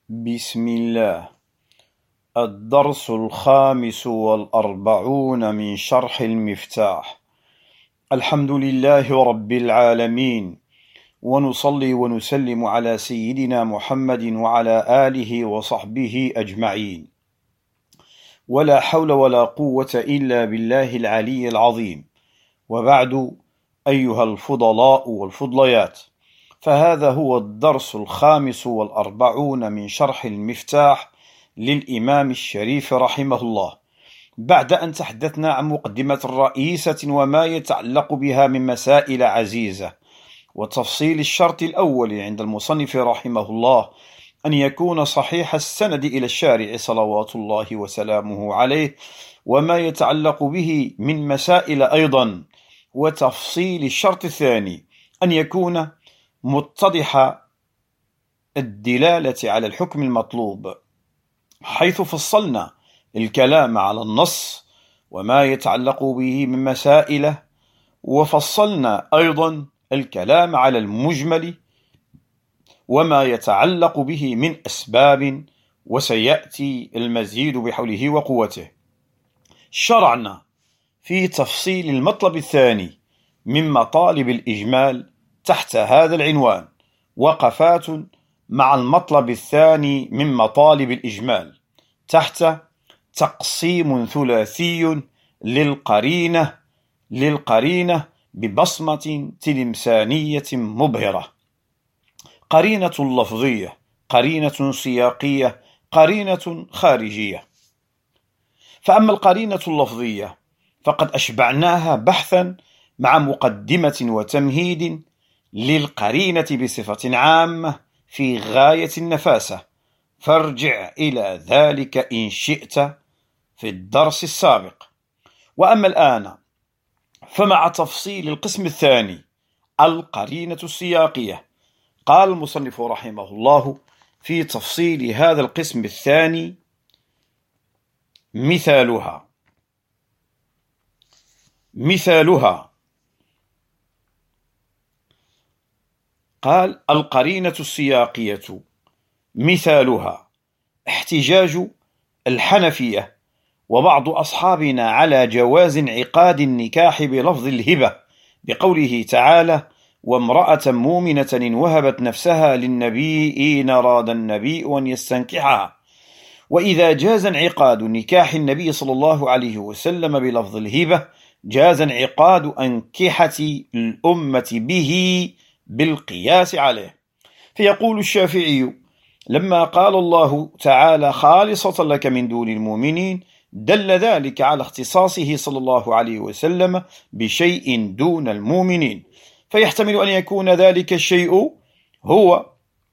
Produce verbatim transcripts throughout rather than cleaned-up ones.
بسم الله. الدرس الخامس والأربعون من شرح المفتاح. الحمد لله رب العالمين، ونصلي ونسلم على سيدنا محمد وعلى آله وصحبه أجمعين، ولا حول ولا قوة إلا بالله العلي العظيم. وبعد، أيها الفضلاء والفضليات، فهذا هو الدرس الخامس والأربعون من شرح المفتاح للإمام الشريف رحمه الله، بعد أن تحدثنا عن مقدمة رئيسة وما يتعلق بها من مسائل عزيزة، وتفصيل الشرط الأول عند المصنف رحمه الله أن يكون صحيح السند إلى الشارع صلوات الله وسلامه عليه، وما يتعلق به من مسائل أيضا. وتفصيل الشرط الثاني أن يكون متضح الدلالة على الحكم المطلوب، حيث فصلنا الكلام على النص وما يتعلق به من مسائل، وفصلنا أيضا الكلام على المجمل وما يتعلق به من أسباب، وسيأتي المزيد بحوله وقوته. شرعنا في تفصيل المطلب الثاني من مطالب الإجمال تحت هذا العنوان: وقفات مع المطلب الثاني من مطالب الإجمال، تحت تقسيم ثلاثي للقرينة للقرينة ببصمة تلمسانية مبهرة: قرينة لفظية، قرينة سياقية، قرينة خارجية. فأما القرينة اللفظية فقد أشبعناها بحثا مع مقدمة وتمهيد للقرينة بصفة عامة في غاية النفاسة، فارجع إلى ذلك إن شئت في الدرس السابق. وأما الآن فمع تفصيل القسم الثاني، القرينة السياقية، قال المصنف رحمه الله في تفصيل هذا القسم الثاني: مثالها مثالها قال: القرينة السياقية مثالها احتجاج الحنفية وبعض أصحابنا على جواز انعقاد النكاح بلفظ الهبة، بقوله تعالى: وامرأة مؤمنة وهبت نفسها للنبي إن أراد النبي أن يستنكحها. وإذا جاز انعقاد نكاح النبي صلى الله عليه وسلم بلفظ الهبة، جاز انعقاد أنكحة الأمة به بالقياس عليه. فيقول الشافعي: لما قال الله تعالى خالصة لك من دون المؤمنين، دل ذلك على اختصاصه صلى الله عليه وسلم بشيء دون المؤمنين، فيحتمل أن يكون ذلك الشيء هو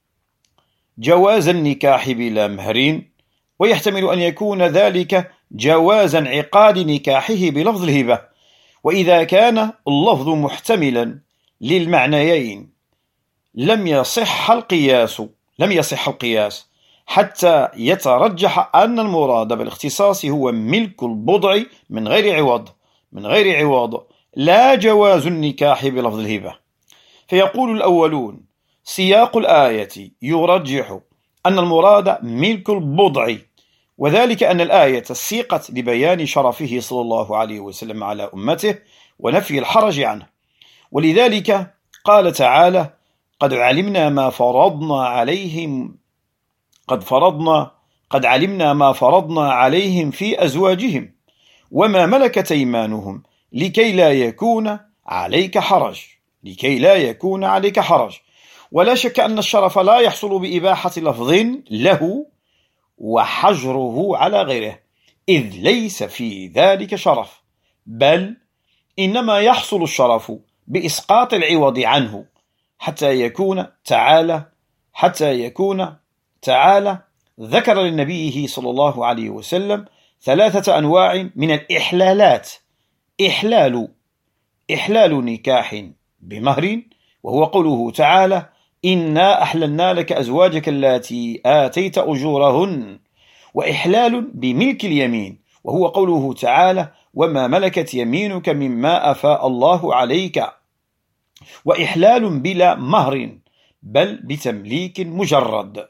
جواز النكاح بلا مهر، ويحتمل أن يكون ذلك جواز انعقاد نكاحه بلفظ الهبة. وإذا كان اللفظ محتملا للمعنيين لم يصح القياس لم يصح القياس حتى يترجح أن المراد بالاختصاص هو ملك البضع من غير عوض من غير عوض لا جواز النكاح بلفظ الهبة. فيقول الأولون: سياق الآية يرجح أن المراد ملك البضع، وذلك أن الآية سيقت لبيان شرفه صلى الله عليه وسلم على أمته ونفي الحرج عنه، ولذلك قال تعالى: قد علمنا ما فرضنا عليهم قد فرضنا قد علمنا ما فرضنا عليهم في أزواجهم وما ملكت أيمانهم لكي لا يكون عليك حرج لكي لا يكون عليك حرج. ولا شك أن الشرف لا يحصل بإباحة لفظ له وحجره على غيره، إذ ليس في ذلك شرف، بل إنما يحصل الشرف بإسقاط العوض عنه، حتى يكون تعالى حتى يكون تعالى ذكر لنبيه صلى الله عليه وسلم ثلاثة أنواع من الإحلالات: إحلال إحلال نكاح بمهر، وهو قوله تعالى: إنا أحللنا لك أزواجك اللاتي آتيت أجورهن، وإحلال بملك اليمين، وهو قوله تعالى: وما ملكت يمينك مما أفاء الله عليك، وإحلال بلا مهر بل بتمليك مجرد،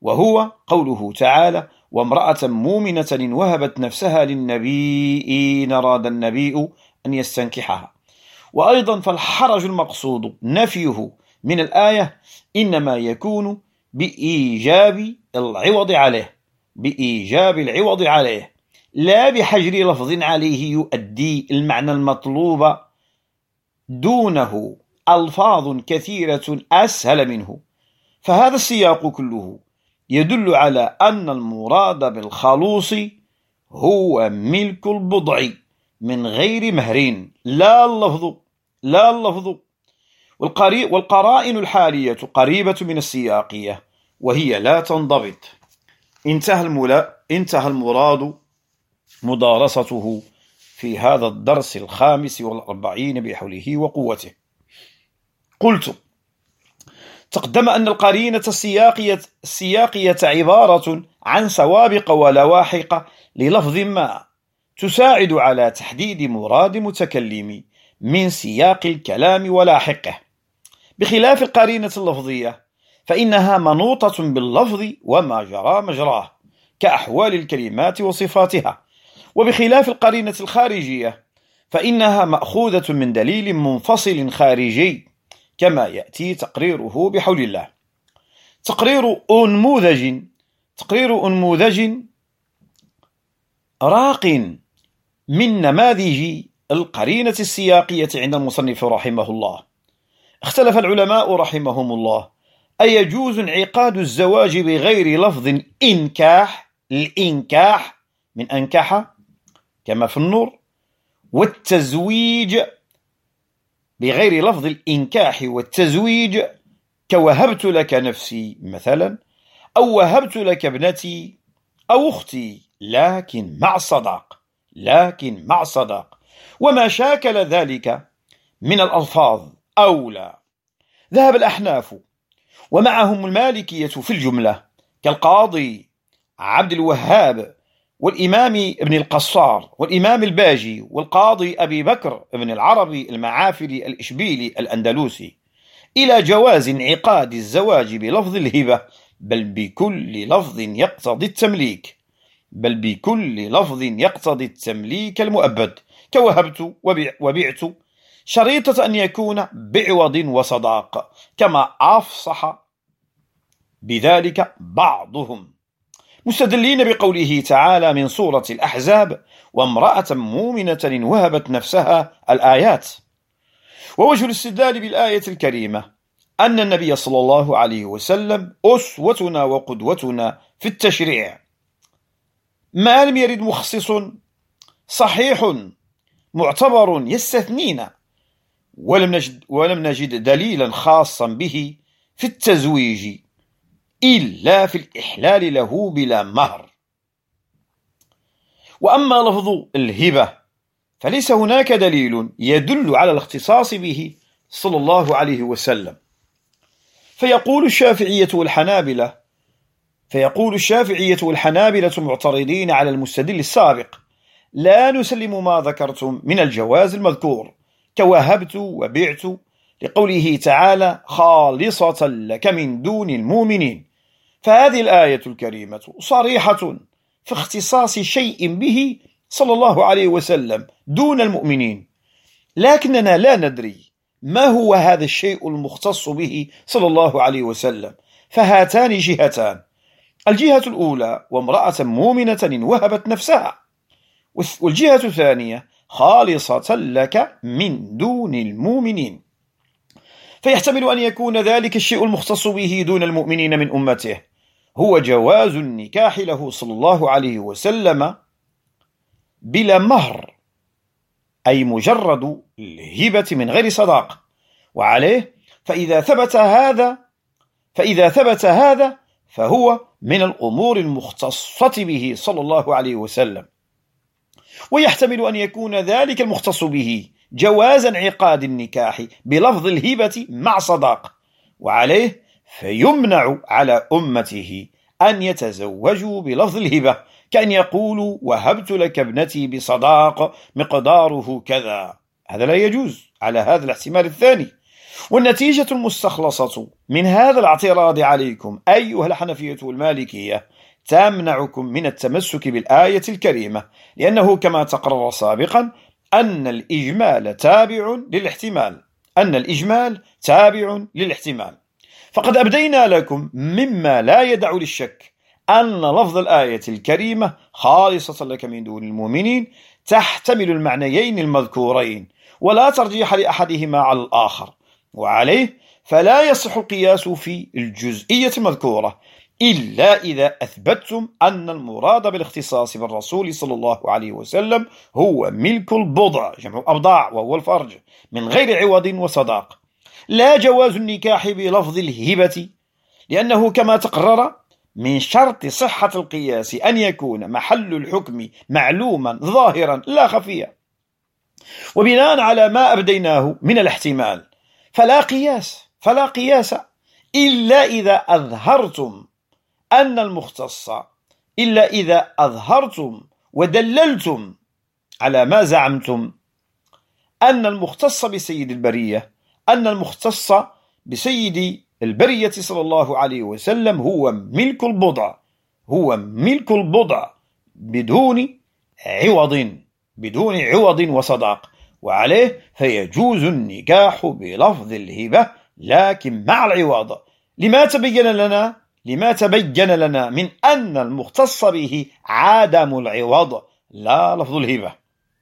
وهو قوله تعالى: وامرأة مؤمنة وهبت نفسها للنبي إن أراد النبي أن يستنكحها. وأيضا فالحرج المقصود نفيه من الآية إنما يكون بإيجاب العوض عليه بإيجاب العوض عليه لا بحجر لفظ عليه يؤدي المعنى المطلوب دونه ألفاظ كثيرة أسهل منه. فهذا السياق كله يدل على أن المراد بالخلوص هو ملك البضع من غير مهر، لا اللفظ لا اللفظ والقرائن الحالية قريبة من السياقية وهي لا تنضبط. انتهى الملا انتهى المراد مدارسته في هذا الدرس الخامس والأربعين بحوله وقوته. قلت: تقدم أن القرينة السياقية, السياقية عبارة عن سوابق ولواحق للفظ ما تساعد على تحديد مراد متكلم من سياق الكلام ولاحقه، بخلاف القرينة اللفظية فإنها منوطة باللفظ وما جرى مجراه كأحوال الكلمات وصفاتها، وبخلاف القرينة الخارجية فإنها مأخوذة من دليل منفصل خارجي كما يأتي تقريره بحول الله. تقرير أنموذج تقرير أنموذج راق من نماذج القرينة السياقية عند المصنف رحمه الله. اختلف العلماء رحمهم الله أيجوز انعقاد الزواج بغير لفظ إنكاح الإنكاح من أنكح كما في النور، والتزويج بغير لفظ الإنكاح والتزويج كوهبت لك نفسي مثلا، أو وهبت لك ابنتي أو أختي لكن مع صداق لكن مع صداق وما شاكل ذلك من الألفاظ أولى. ذهب الأحناف ومعهم المالكية في الجملة كالقاضي عبد الوهاب والإمام ابن القصار والإمام الباجي والقاضي أبي بكر ابن العربي المعافري الإشبيلي الأندلسي إلى جواز انعقاد الزواج بلفظ الهبة، بل بكل لفظ يقتضي التمليك بل بكل لفظ يقتضي التمليك المؤبد كوهبت وبعت، شريطة أن يكون بعوض وصداق، كما أفصح بذلك بعضهم مستدلين بقوله تعالى من سورة الأحزاب: وامرأة مؤمنة وهبت نفسها الآيات. ووجه الاستدلال بالآية الكريمة أن النبي صلى الله عليه وسلم أسوتنا وقدوتنا في التشريع، ما لم يرد مخصص صحيح معتبر يستثنينا، ولم نجد, ولم نجد دليلا خاصا به في التزويج إلا في الإحلال له بلا مهر. وأما لفظ الهبة فليس هناك دليل يدل على الاختصاص به صلى الله عليه وسلم. فيقول الشافعية والحنابلة فيقول الشافعية والحنابلة معترضين على المستدل السابق: لا نسلم ما ذكرتم من الجواز المذكور كوهبت وبعت، لقوله تعالى: خالصة لك من دون المؤمنين. فهذه الآية الكريمة صريحة في اختصاص شيء به صلى الله عليه وسلم دون المؤمنين، لكننا لا ندري ما هو هذا الشيء المختص به صلى الله عليه وسلم. فهاتان جهتان: الجهة الأولى وامرأة مؤمنة وهبت نفسها، والجهة الثانية خالصة لك من دون المؤمنين. فيحتمل أن يكون ذلك الشيء المختص به دون المؤمنين من أمته هو جواز النكاح له صلى الله عليه وسلم بلا مهر، أي مجرد الهبة من غير صداق. وعليه فإذا ثبت هذا فإذا ثبت هذا فهو من الأمور المختصة به صلى الله عليه وسلم. ويحتمل أن يكون ذلك المختص به جواز انعقاد النكاح بلفظ الهبة مع صداق، وعليه فيمنع على أمته أن يتزوجوا بلفظ الهبة، كأن يقولوا: وهبت لك ابنتي بصداق مقداره كذا. هذا لا يجوز على هذا الاحتمال الثاني. والنتيجة المستخلصة من هذا الاعتراض عليكم أيها الحنفية والمالكية تمنعكم من التمسك بالآية الكريمة، لأنه كما تقرر سابقا أن الإجمال تابع للاحتمال أن الإجمال تابع للاحتمال فقد أبدينا لكم مما لا يدع للشك أن لفظ الآية الكريمة خالصة لك من دون المؤمنين تحتمل المعنيين المذكورين ولا ترجيح لأحدهما على الآخر، وعليه فلا يصح القياس في الجزئية المذكورة إلا إذا أثبتتم أن المراد بالاختصاص بالرسول صلى الله عليه وسلم هو ملك البضع جمع أبضاع وهو الفرج من غير عوض وصداق، لا جواز النكاح بلفظ الهبة، لأنه كما تقرر من شرط صحة القياس أن يكون محل الحكم معلوما ظاهرا لا خفيا. وبناء على ما أبديناه من الاحتمال فلا قياس فلا قياس إلا إذا أظهرتم أن المختص إلا إذا أظهرتم ودللتم على ما زعمتم أن المختص بسيد البرية أن المختص بسيد البرية صلى الله عليه وسلم هو ملك البضع هو ملك البضع بدون عوض بدون عوض وصداق، وعليه فيجوز النكاح بلفظ الهبة لكن مع العوض لما تبين لنا لما تبين لنا من أن المختص به عدم العوض لا لفظ الهبة.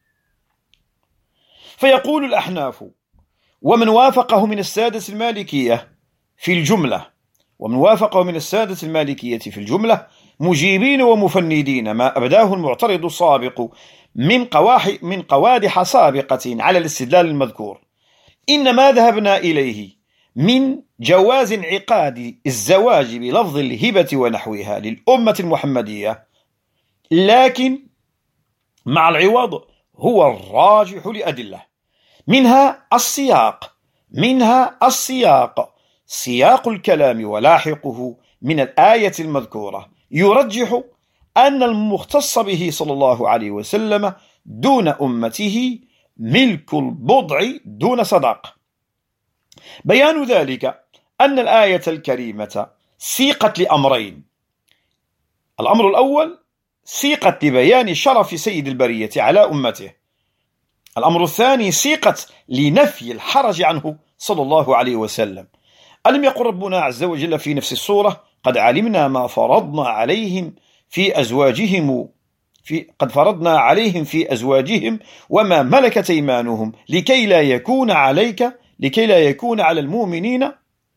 فيقول الأحناف ومن وافقه من السادة المالكية في الجملة ومن وافقه من السادة المالكية في الجملة مجيبين ومفندين ما أبداه المعترض السابق من قواح من قوادح سابقة على الاستدلال المذكور، إنما ذهبنا إليه من جواز انعقاد الزواج بلفظ الهبة ونحوها للأمة المحمدية لكن مع العوض هو الراجح لأدلة، منها السياق منها السياق سياق الكلام ولاحقه من الآية المذكورة يرجح أن المختص به صلى الله عليه وسلم دون أمته ملك البضع دون صداق. بيان ذلك أن الآية الكريمة سيقت لأمرين، الأمر الأول سيقت لبيان شرف سيد البرية على أمته، الأمر الثاني سيقت لنفي الحرج عنه صلى الله عليه وسلم. ألم يقل ربنا عز وجل في نفس السورة قد علمنا ما فرضنا عليهم في أزواجهم في قد فرضنا عليهم في أزواجهم وما ملكت أيمانهم لكي لا يكون عليك لكي لا يكون على المؤمنين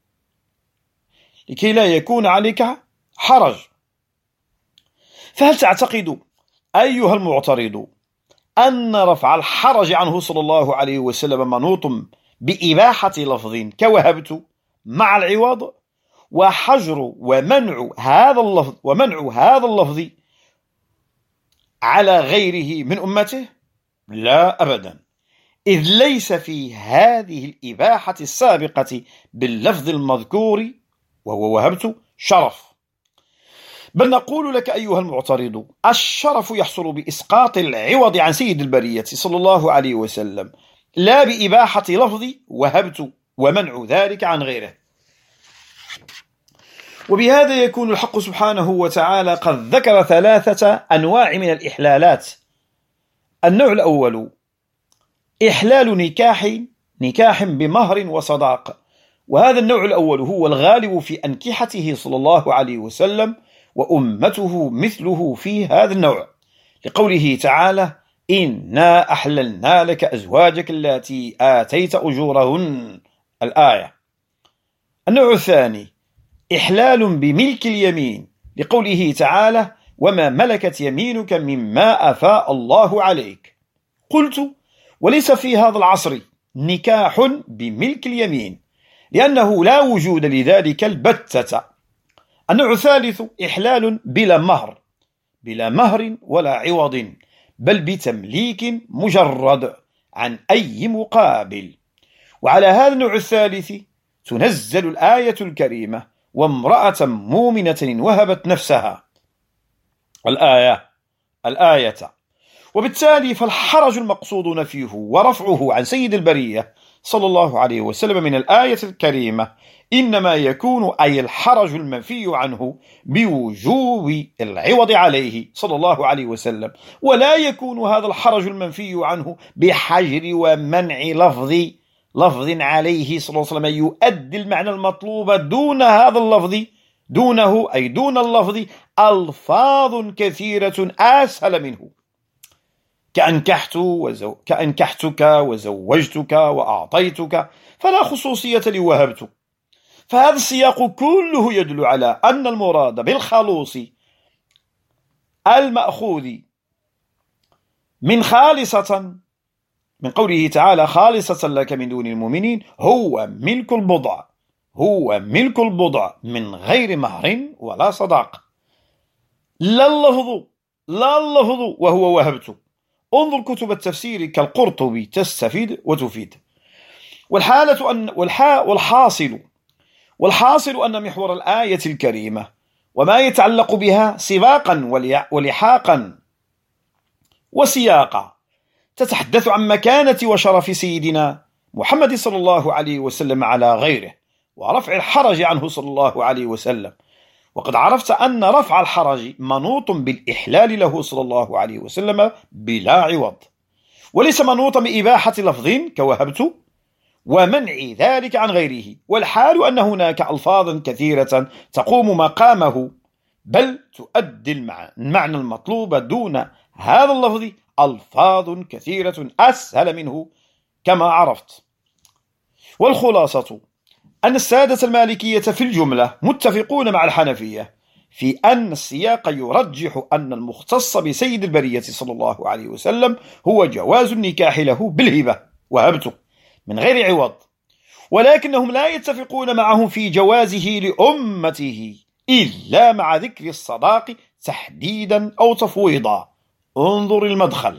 لكي لا يكون عليك حرج. فهل تعتقد أيها المعترض أن رفع الحرج عنه صلى الله عليه وسلم منوط بإباحة لفظ كوهبت مع العوض وحجر ومنع هذا اللفظ ومنع هذا اللفظ على غيره من أمته؟ لا أبدا، إذ ليس في هذه الإباحة السابقة باللفظ المذكور وهو وهبت شرف، بل نقول لك أيها المعترض الشرف يحصل بإسقاط العوض عن سيد البرية صلى الله عليه وسلم لا بإباحة لفظ وهبت ومنع ذلك عن غيره. وبهذا يكون الحق سبحانه وتعالى قد ذكر ثلاثة أنواع من الإحلالات. النوع الأول إحلال نكاح نكاح بمهر وصداق، وهذا النوع الأول هو الغالب في أنكحته صلى الله عليه وسلم وأمته مثله في هذا النوع، لقوله تعالى إنا أحللنا لك أزواجك التي آتيت أجورهن الآية. النوع الثاني إحلال بملك اليمين، لقوله تعالى وما ملكت يمينك مما أفاء الله عليك. قلت وليس في هذا العصر نكاح بملك اليمين لأنه لا وجود لذلك البتة. النوع الثالث إحلال بلا مهر بلا مهر ولا عوض بل بتمليك مجرد عن أي مقابل. وعلى هذا النوع الثالث تنزل الآية الكريمة وامرأة مؤمنة وهبت نفسها الآية الآية وبالتالي فالحرج المقصود نفيه ورفعه عن سيد البرية صلى الله عليه وسلم من الآية الكريمة إنما يكون أي الحرج المنفي عنه بوجوب العوض عليه صلى الله عليه وسلم، ولا يكون هذا الحرج المنفي عنه بحجر ومنع لفظ لفظ عليه صلى الله عليه وسلم يؤدي المعنى المطلوب دون هذا اللفظ، دونه أي دون اللفظ ألفاظ كثيرة أسهل منه، كأنكحت وزو... كأنكحتك وزوجتك وأعطيتك، فلا خصوصية لوهبت. فهذا السياق كله يدل على أن المراد بالخلوص المأخوذ من خالصة من قوله تعالى خالصة لك من دون المؤمنين هو ملك البضع، هو ملك البضع من غير مهر ولا صداق، لا اللفظ لا اللفظ وهو وهبت. انظر كتب التفسير كالقرطبي تستفيد وتفيد. والحالة أن والحا والحاصل والحاصل أن محور الآية الكريمة وما يتعلق بها سباقا ولحاقا وسياقا تتحدث عن مكانة وشرف سيدنا محمد صلى الله عليه وسلم على غيره، ورفع الحرج عنه صلى الله عليه وسلم. وقد عرفت أن رفع الحرج منوط بالإحلال له صلى الله عليه وسلم بلا عوض، وليس منوطا بإباحة لفظ كوهبت ومنع ذلك عن غيره. والحال أن هناك ألفاظا كثيرة تقوم مقامه بل تؤدي المعنى المطلوب دون هذا اللفظ ألفاظ كثيرة أسهل منه كما عرفت. والخلاصة أن السادة المالكية في الجملة متفقون مع الحنفية في أن السياق يرجح أن المختص بسيد البرية صلى الله عليه وسلم هو جواز النكاح له بالهبة وهبته من غير عوض، ولكنهم لا يتفقون معه في جوازه لأمته إلا مع ذكر الصداق تحديدا أو تفويضا. انظر المدخل.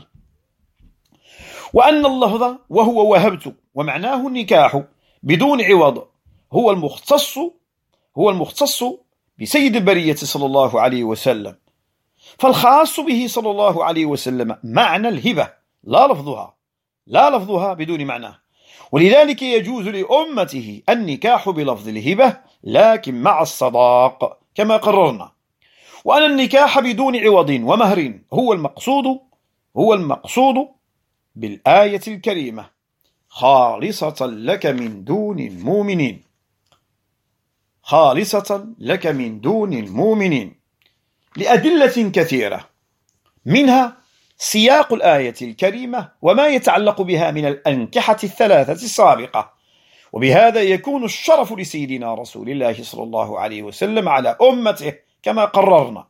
وأن اللفظ وهو وهبت ومعناه النكاح بدون عوض هو المختص هو المختص بسيد البرية صلى الله عليه وسلم، فالخاص به صلى الله عليه وسلم معنى الهبة لا لفظها لا لفظها بدون معناه، ولذلك يجوز لأمته النكاح بلفظ الهبة لكن مع الصداق كما قررنا. وأن النكاح بدون عوض ومهر هو المقصود هو المقصود بالآية الكريمة خالصة لك من دون المؤمنين، خالصة لك من دون المؤمنين لأدلة كثيرة، منها سياق الآية الكريمة وما يتعلق بها من الأنكحة الثلاثة السابقة، وبهذا يكون الشرف لسيدنا رسول الله صلى الله عليه وسلم على أمته كما قررنا.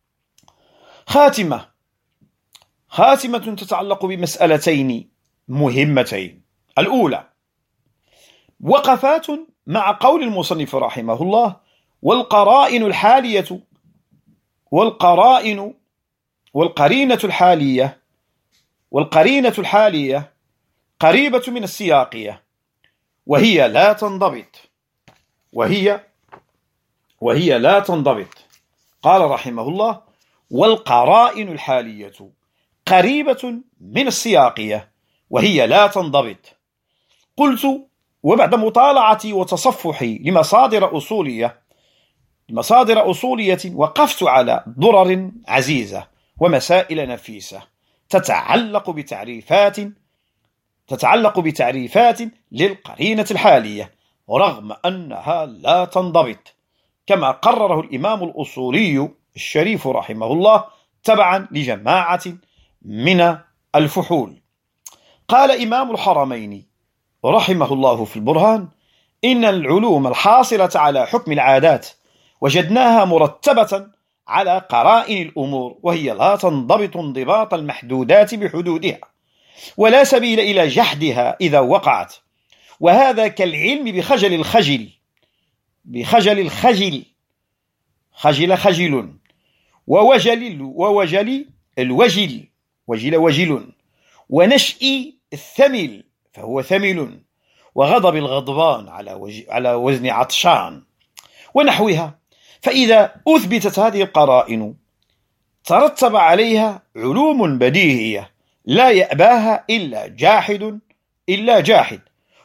خاتمة خاتمة تتعلق بمسألتين مهمتين. الأولى وقفات مع قول المصنف رحمه الله والقرائن الحالية والقرائن والقرينة الحالية والقرينة الحالية قريبة من السياقية وهي لا تنضبط وهي وهي لا تنضبط. قال رحمه الله والقرائن الحالية قريبة من السياقية وهي لا تنضبط. قلت وبعد مطالعتي وتصفحي لمصادر أصولية مصادر أصولية وقفت على ضرر عزيزة ومسائل نفيسة تتعلق بتعريفات تتعلق بتعريفات للقرينة الحالية رغم أنها لا تنضبط كما قرره الإمام الأصولي الشريف رحمه الله تبعا لجماعة من الفحول. قال إمام الحرمين رحمه الله في البرهان إن العلوم الحاصلة على حكم العادات وجدناها مرتبة على قرائن الأمور وهي لا تنضبط انضباط المحدودات بحدودها ولا سبيل إلى جحدها إذا وقعت، وهذا كالعلم بخجل الخجل بخجل الخجل خجل خجل ووجل ووجل الوجل وجل وجل ونشئ الثمل فهو ثمل وغضب الغضبان على وج... على وزن عطشان ونحوها. فإذا أثبتت هذه القرائن ترتب عليها علوم بديهية لا يأباها إلا جاحد إلا جاحد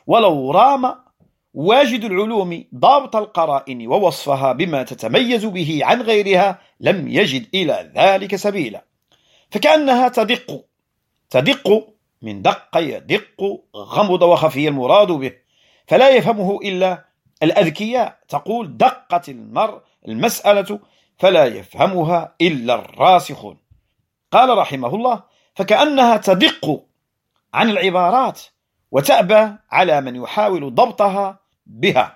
ولو رام واجد العلوم ضابط القرائن ووصفها بما تتميز به عن غيرها لم يجد إلى ذلك سبيلا، فكأنها تدق تدق من دق يدق غمض وخفي المراد به، فلا يفهمه إلا الأذكياء. تقول دقت المر المسألة فلا يفهمها إلا الراسخون. قال رحمه الله: فكأنها تدق عن العبارات وتأبى على من يحاول ضبطها بها.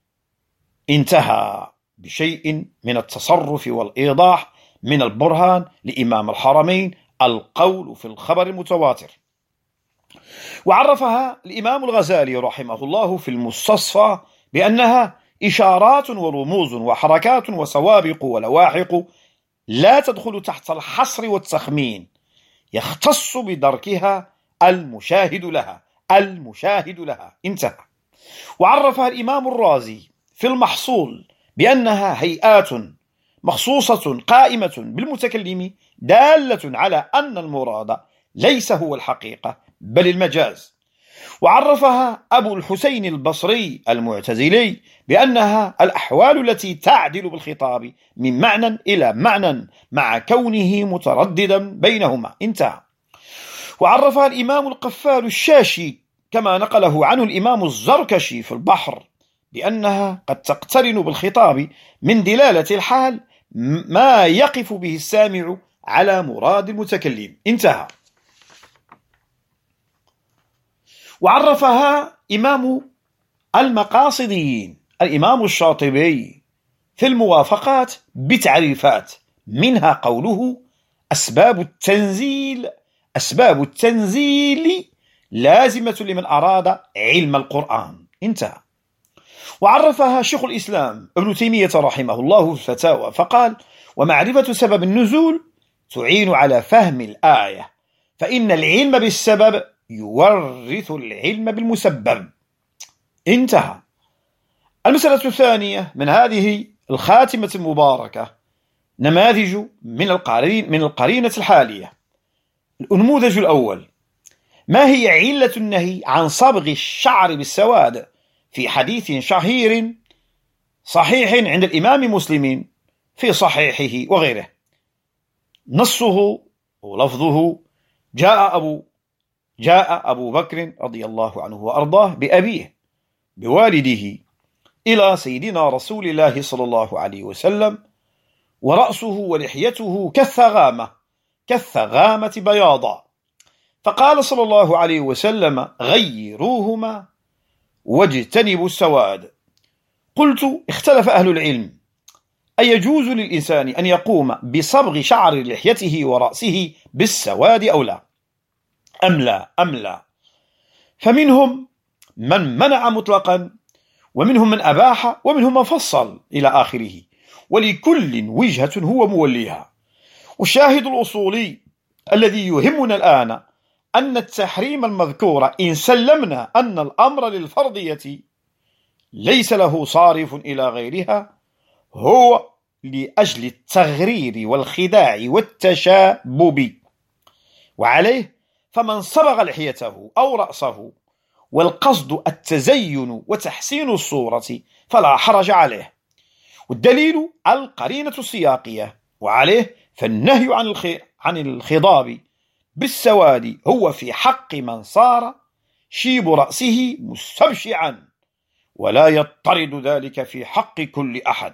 انتهى بشيء من التصرف والإيضاح من البرهان لإمام الحرمين القول في الخبر المتواتر. وعرفها الإمام الغزالي رحمه الله في المستصفى بأنها إشارات ورموز وحركات وسوابق ولواحق لا تدخل تحت الحصر والتخمين، يختص بدركها المشاهد لها المشاهد لها انتهى. وعرفها الإمام الرازي في المحصول بأنها هيئات مخصوصة قائمة بالمتكلم دالة على أن المراد ليس هو الحقيقة بل المجاز. وعرفها أبو الحسين البصري المعتزلي بأنها الأحوال التي تعدل بالخطاب من معنى إلى معنى مع كونه مترددا بينهما انتهى. وعرفها الإمام القفال الشاشي كما نقله عنه الإمام الزركشي في البحر بأنها قد تقترن بالخطاب من دلالة الحال ما يقف به السامع على مراد المتكلم انتهى. وعرفها إمام المقاصديين الإمام الشاطبي في الموافقات بتعريفات، منها قوله: أسباب التنزيل أسباب التنزيل لازمة لمن أراد علم القرآن انتهى. وعرفها شيخ الإسلام ابن تيمية رحمه الله في الفتاوى فقال: ومعرفة سبب النزول تعين على فهم الآية، فإن العلم بالسبب يورث العلم بالمسبب انتهى. المسألة الثانية من هذه الخاتمة المباركة نماذج من القرين من القرينة الحالية. النموذج الأول: ما هي علة النهي عن صبغ الشعر بالسواد في حديث شهير صحيح عند الإمام مسلم في صحيحه وغيره؟ نصه ولفظه: جاء أبو جاء أبو بكر رضي الله عنه وأرضاه بأبيه بوالده إلى سيدنا رسول الله صلى الله عليه وسلم ورأسه ولحيته كالثغامة كالثغامة بياضا، فقال صلى الله عليه وسلم: غيروهما واجتنبوا السواد. قلت: اختلف أهل العلم أيجوز للإنسان أن يقوم بصبغ شعر لحيته ورأسه بالسواد أو لا أم لا أم لا فمنهم من منع مطلقا، ومنهم من أباح، ومنهم من فصل إلى آخره، ولكل وجهة هو موليها. والشاهد الأصولي الذي يهمنا الآن أن التحريم المذكور إن سلمنا أن الأمر للفرضية ليس له صارف إلى غيرها هو لأجل التغرير والخداع والتشابب، وعليه فمن صبغ لحيته أو رأسه والقصد التزين وتحسين الصورة فلا حرج عليه. والدليل القرينة السياقية، وعليه فالنهي عن عن الخضاب بالسواد هو في حق من صار شيب رأسه مستبشعا، ولا يضطرد ذلك في حق كل أحد.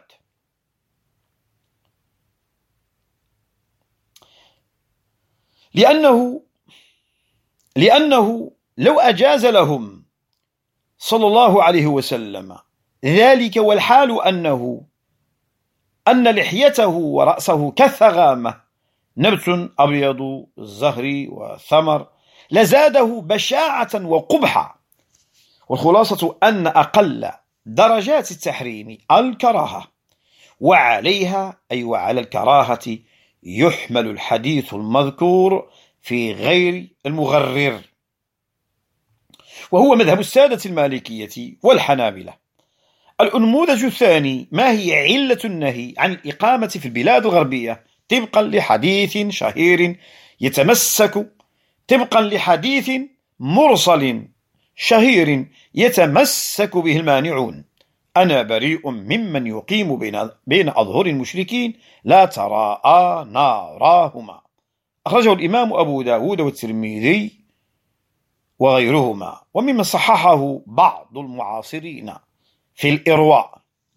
لأنه لأنه لو أجاز لهم صلى الله عليه وسلم ذلك والحال أنه أن لحيته ورأسه كالثغامة نبت أبيض الزهر والثمر لزاده بشاعة وقبحة. والخلاصة أن أقل درجات التحريم الكراهة، وعليها أي وعلى الكراهة يحمل الحديث المذكور في غير المغرر، وهو مذهب السادة المالكية والحنابلة. النموذج الثاني: ما هي علة النهي عن الإقامة في البلاد الغربية طبقا لحديث شهير يتمسك طبقا لحديث مرسل شهير يتمسك به المانعون: أنا بريء ممن يقيم بين, بين أظهر المشركين لا تراءى ناراهما. أخرجه الإمام أبو داود والترمذي وغيرهما، وممن صححه بعض المعاصرين في الإرواء.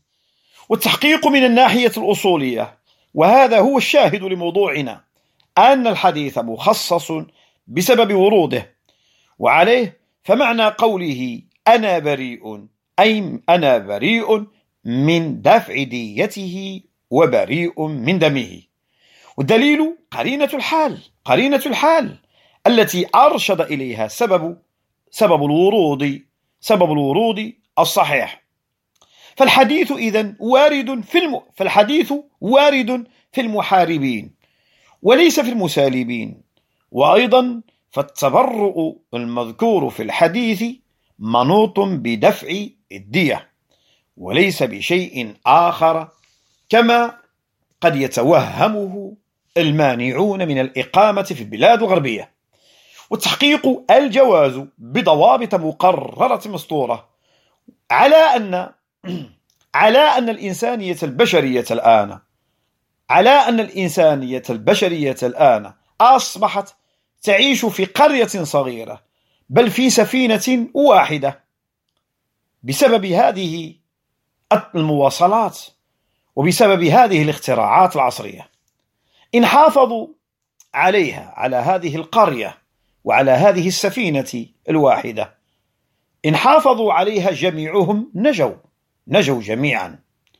والتحقيق من الناحية الأصولية، وهذا هو الشاهد لموضوعنا، أن الحديث مخصص بسبب وروده، وعليه فمعنى قوله أنا بريء أي أنا بريء من دفع ديته وبريء من دمه. والدليل قرينة الحال قرينة الحال التي أرشد إليها سبب سبب الورود سبب الورود الصحيح. فالحديث إذن وارد في الم... فالحديث وارد في المحاربين وليس في المسالبين. وأيضا فالتبرؤ المذكور في الحديث منوط بدفع الدية وليس بشيء آخر، كما قد يتوهمه المانعون من الإقامة في البلاد الغربية. والتحقيق الجواز بضوابط مقررة مسطورة على أن على أن الإنسانية البشرية الآن على أن الإنسانية البشرية الآن أصبحت تعيش في قرية صغيرة، بل في سفينة واحدة، بسبب هذه المواصلات وبسبب هذه الاختراعات العصرية. إن حافظوا عليها، على هذه القرية وعلى هذه السفينة الواحدة، إن حافظوا عليها جميعهم نجوا نجوا جميعا،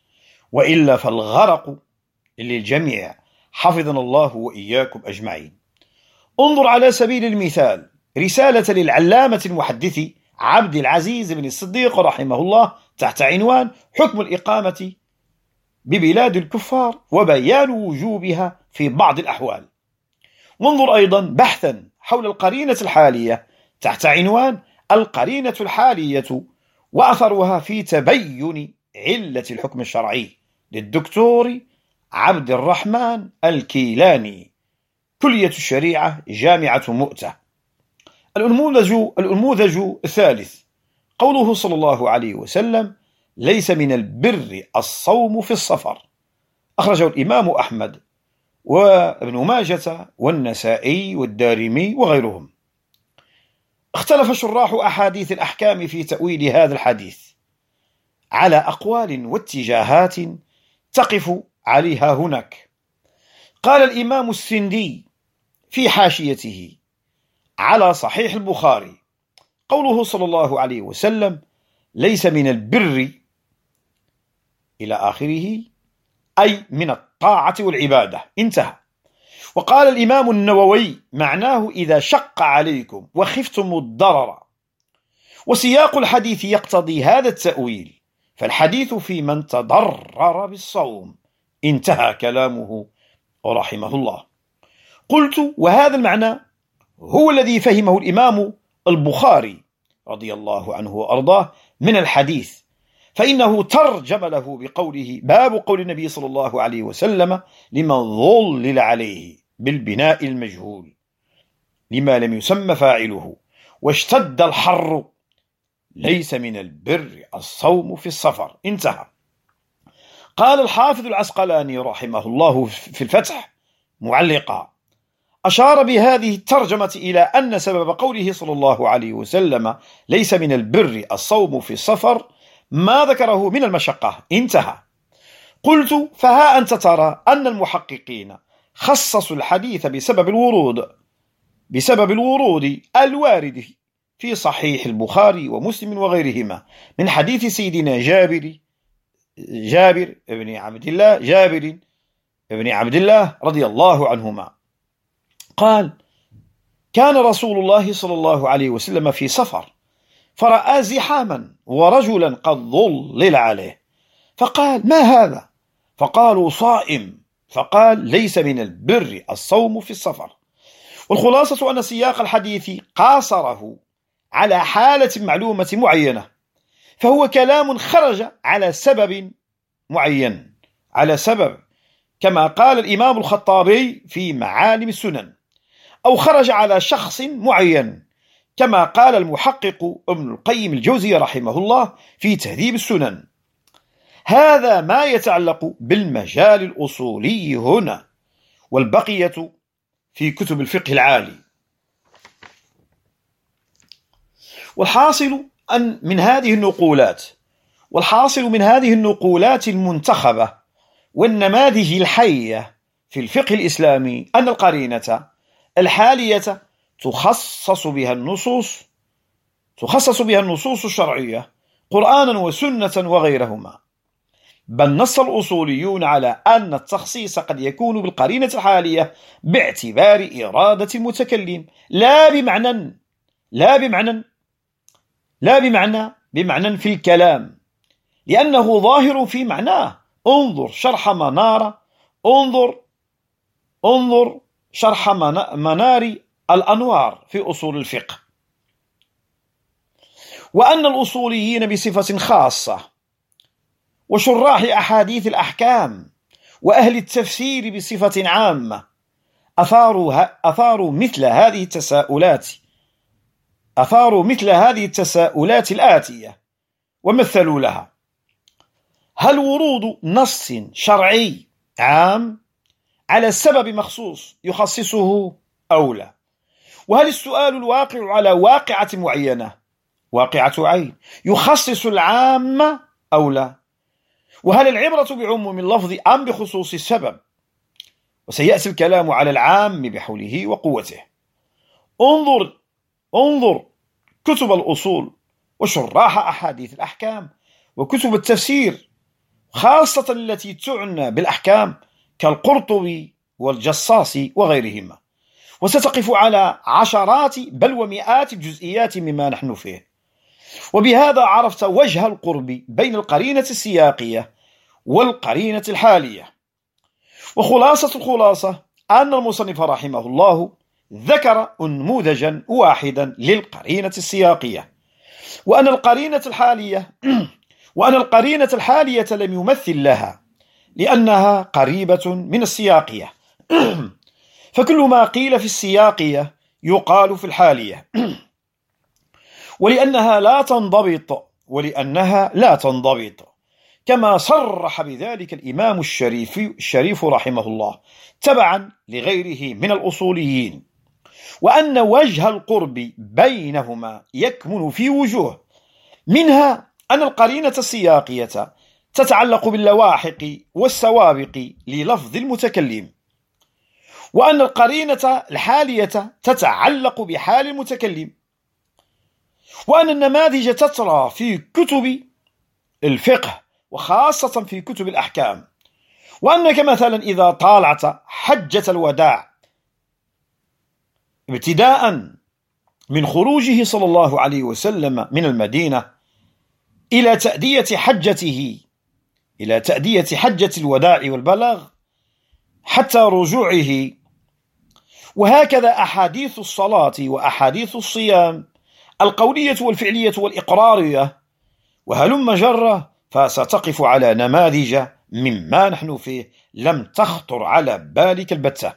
وإلا فالغرق للجميع، حفظنا الله وإياكم أجمعين. انظر على سبيل المثال رسالة للعلامة المحدث عبد العزيز بن الصديق رحمه الله تحت عنوان حكم الإقامة ببلاد الكفار وبيان وجوبها في بعض الأحوال. وانظر أيضا بحثا حول القرينة الحالية تحت عنوان القرينة الحالية وأثرها في تبين علة الحكم الشرعي للدكتور عبد الرحمن الكيلاني، كلية الشريعة، جامعة مؤتة. الأنموذج الأنموذج الثالث قوله صلى الله عليه وسلم: ليس من البر الصوم في السفر. أخرجه الإمام أحمد وابن ماجة والنسائي والدارمي وغيرهم. اختلف شراح أحاديث الأحكام في تأويل هذا الحديث على أقوال واتجاهات تقف عليها هناك. قال الإمام السندي في حاشيته على صحيح البخاري: قوله صلى الله عليه وسلم: ليس من البر إلى آخره، أي من الطاعة والعبادة، انتهى. وقال الإمام النووي: معناه إذا شق عليكم وخفتم الضرر. وسياق الحديث يقتضي هذا التأويل، فالحديث في من تضرر بالصوم، انتهى كلامه رحمه الله. قلت: وهذا المعنى هو الذي فهمه الإمام البخاري رضي الله عنه وأرضاه من الحديث، فإنه ترجم له بقوله: باب قول النبي صلى الله عليه وسلم لمن ظلل عليه بالبناء المجهول لما لم يسمى فاعله واشتد الحر، ليس من البر الصوم في السفر، انتهى. قال الحافظ العسقلاني رحمه الله في الفتح معلقا: أشار بهذه الترجمة إلى أن سبب قوله صلى الله عليه وسلم ليس من البر الصوم في السفر ما ذكره من المشقة، انتهى. قلت: فها أنت ترى أن المحققين خصصوا الحديث بسبب الورود بسبب الورود الوارد في صحيح البخاري ومسلم وغيرهما من حديث سيدنا جابر جابر ابن عبد الله جابر ابن عبد الله رضي الله عنهما قال: كان رسول الله صلى الله عليه وسلم في سفر فرأى زحاما ورجلا قد ظلل عليه، فقال: ما هذا؟ فقالوا: صائم. فقال: ليس من البر الصوم في السفر. والخلاصة أن سياق الحديث قاصره على حالة معلومة معينة، فهو كلام خرج على سبب معين على سبب كما قال الإمام الخطابي في معالم السنن، أو خرج على شخص معين كما قال المحقق ابن القيم الجوزي رحمه الله في تهذيب السنن. هذا ما يتعلق بالمجال الأصولي هنا، والبقية في كتب الفقه العالي. والحاصل أن من هذه النقولات والحاصل من هذه النقولات المنتخبة والنماذج الحية في الفقه الإسلامي أن القرينة الحالية تخصص بها النصوص تخصص بها النصوص الشرعية قرآنا وسنة وغيرهما، بل نص الأصوليون على أن التخصيص قد يكون بالقرينة الحالية باعتبار إرادة المتكلم، لا بمعنى لا بمعنى لا بمعنى بمعنى في الكلام، لأنه ظاهر في معناه. انظر شرح منار انظر انظر شرح منار الأنوار في أصول الفقه. وأن الأصوليين بصفة خاصة وشراح أحاديث الأحكام وأهل التفسير بصفة عامة أثاروا أثاروا مثل هذه التساؤلات أثاروا مثل هذه التساؤلات الآتية ومثلوا لها: هل ورود نص شرعي عام على سبب مخصوص يخصصه أو لا؟ وهل السؤال الواقع على واقعة معينة، واقعة عين، يخصص العام أو لا؟ وهل العبرة بعموم اللفظ أم بخصوص السبب؟ وسيأتي الكلام على العام بحوله وقوته. انظر انظر كتب الأصول وشراح أحاديث الأحكام وكتب التفسير، خاصة التي تعنى بالأحكام كالقرطبي والجصاص وغيرهما، وستقف على عشرات بل ومئات الجزئيات مما نحن فيه. وبهذا عرفت وجه القرب بين القرينة السياقية والقرينة الحالية. وخلاصة الخلاصة أن المصنف رحمه الله ذكر نموذجا واحدا للقرينة السياقية، وأن القرينة الحالية وأن القرينة الحالية لم يمثل لها لأنها قريبة من السياقية. فكل ما قيل في السياقية يقال في الحالية، ولأنها لا تنضبط ولأنها لا تنضبط كما صرح بذلك الإمام الشريف الشريف رحمه الله تبعا لغيره من الأصوليين. وأن وجه القرب بينهما يكمن في وجوه، منها أن القرينة السياقية تتعلق باللواحق والسوابق للفظ المتكلم، وأن القرينة الحالية تتعلق بحال المتكلم، وأن النماذج تترى في كتب الفقه وخاصة في كتب الأحكام، وأنك مثلا إذا طالعت حجة الوداع ابتداء من خروجه صلى الله عليه وسلم من المدينة إلى تأدية حجته إلى تأدية حجة الوداع والبلاغ حتى رجوعه، وهكذا أحاديث الصلاة وأحاديث الصيام القولية والفعلية والإقرارية وهلم جرة، فستقف على نماذج مما نحن فيه لم تخطر على بالك البتة،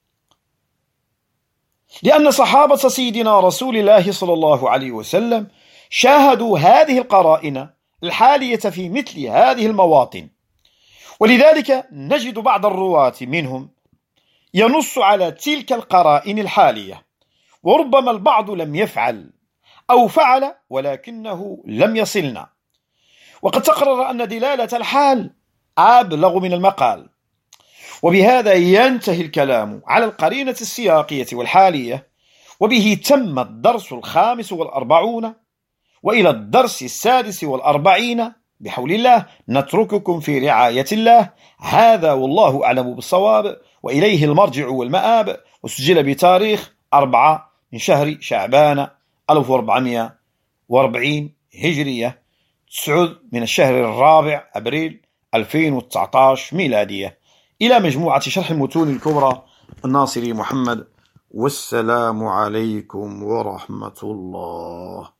لأن صحابة سيدنا رسول الله صلى الله عليه وسلم شاهدوا هذه القرائن الحالية في مثل هذه المواطن. ولذلك نجد بعض الرواة منهم ينص على تلك القرائن الحالية، وربما البعض لم يفعل أو فعل ولكنه لم يصلنا، وقد تقرر أن دلالة الحال أبلغ من المقال. وبهذا ينتهي الكلام على القرينة السياقية والحالية، وبه تم الدرس الخامس والأربعون، وإلى الدرس السادس والأربعين بحول الله نترككم في رعاية الله. هذا والله أعلم بالصواب، وإليه المرجع والمآب. وسجل بتاريخ أربعة من شهر شعبان ألف وأربعمائة وأربعين هجرية، تسعة من الشهر الرابع أبريل ألفين وتسعة عشر ميلادية، إلى مجموعة شرح المتون الكبرى الناصري محمد. والسلام عليكم ورحمة الله.